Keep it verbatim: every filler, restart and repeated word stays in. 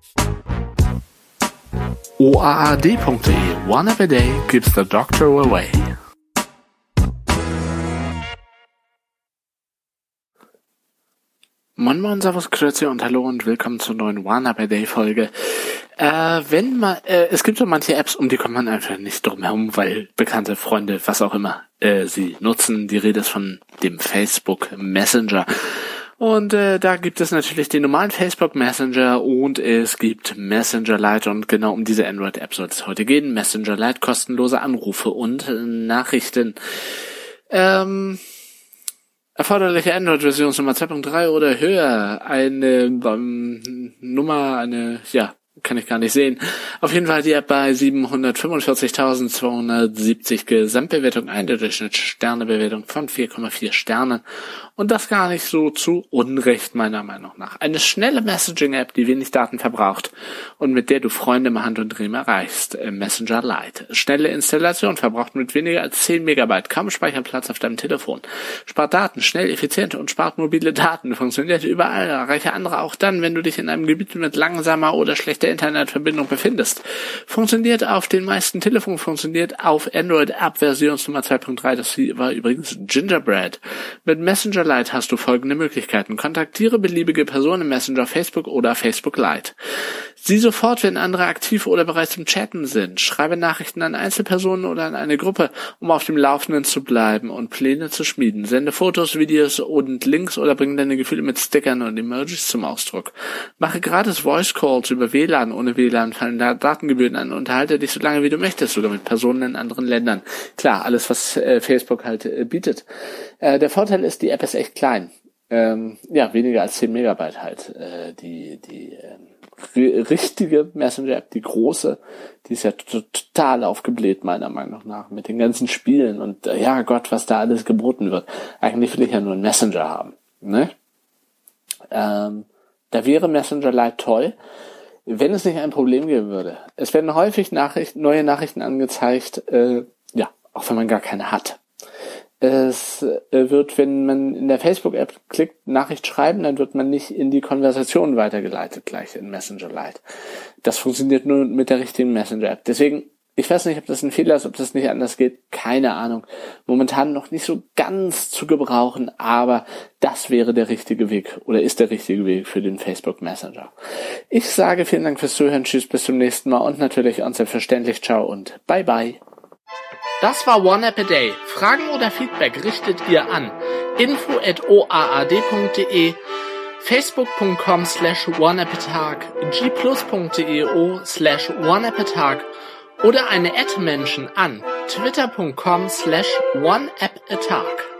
O A A D punkt de. One app a day keeps the doctor away. Moin Moin, Servus, Grüezi und Hallo und willkommen zur neuen One App a Day Folge. Äh, wenn man, äh, es gibt so manche Apps, um die kommt man einfach nicht drum herum, weil bekannte Freunde, was auch immer, äh, sie nutzen. Die Rede ist von dem Facebook Messenger. Und äh, da gibt es natürlich den normalen Facebook Messenger und es gibt Messenger Lite und genau um diese Android-App soll es heute gehen. Messenger Lite, kostenlose Anrufe und äh, Nachrichten. Ähm... Erforderliche Android-Version Nummer zwei Punkt drei oder höher. Eine ähm, Nummer, eine, ja, kann ich gar nicht sehen. Auf jeden Fall die App bei siebenhundertfünfundvierzigtausendzweihundertsiebzig Gesamtbewertung, eine Durchschnittssternebewertung von vier Komma vier Sternen. Und das gar nicht so zu Unrecht, meiner Meinung nach. Eine schnelle Messaging-App, die wenig Daten verbraucht und mit der du Freunde im Hand- und Riemen erreichst. Messenger Lite. Schnelle Installation, verbraucht mit weniger als zehn Megabyte, kaum Speicherplatz auf deinem Telefon. Spart Daten, schnell, effizient und spart mobile Daten. Funktioniert überall, erreiche andere auch dann, wenn du dich in einem Gebiet mit langsamer oder schlechter Internetverbindung befindest. Funktioniert auf den meisten Telefonen, funktioniert auf Android-App-Version Nummer zwei Punkt drei, das war übrigens Gingerbread. Mit Messenger Lite hast du folgende Möglichkeiten. Kontaktiere beliebige Personen im Messenger, Facebook oder Facebook Lite. Sieh sofort, wenn andere aktiv oder bereits im Chatten sind. Schreibe Nachrichten an Einzelpersonen oder an eine Gruppe, um auf dem Laufenden zu bleiben und Pläne zu schmieden. Sende Fotos, Videos und Links oder bring deine Gefühle mit Stickern und Emojis zum Ausdruck. Mache gratis Voice Calls über W L A N. Ohne W L A N fallen da Datengebühren an. Unterhalte dich so lange wie du möchtest, sogar mit Personen in anderen Ländern. Klar, alles was äh, Facebook halt äh, bietet. Äh, der Vorteil ist, die App ist echt klein. Ähm, ja, weniger als zehn Megabyte halt. Äh, die die äh, richtige Messenger-App, die große, die ist ja total aufgebläht, meiner Meinung nach, mit den ganzen Spielen und äh, ja Gott, was da alles geboten wird. Eigentlich will ich ja nur einen Messenger haben, ne? Ähm, da wäre Messenger Lite toll, wenn es nicht ein Problem geben würde. Es werden häufig Nachrichten, neue Nachrichten angezeigt, äh, ja, auch wenn man gar keine hat. Es wird, wenn man in der Facebook-App klickt, Nachricht schreiben, dann wird man nicht in die Konversation weitergeleitet, gleich in Messenger Lite. Das funktioniert nur mit der richtigen Messenger-App. Deswegen, ich weiß nicht, ob das ein Fehler ist, ob das nicht anders geht, keine Ahnung. Momentan noch nicht so ganz zu gebrauchen, aber das wäre der richtige Weg oder ist der richtige Weg für den Facebook Messenger. Ich sage vielen Dank fürs Zuhören, tschüss, bis zum nächsten Mal und natürlich und selbstverständlich ciao und bye bye. Das war One App a Day. Fragen oder Feedback richtet ihr an info at o a a d punkt de, facebook punkt com slash one app a tag, g plus punkt de slash one app a tag oder eine Ad-Menschen an twitter punkt com slash one app a tag.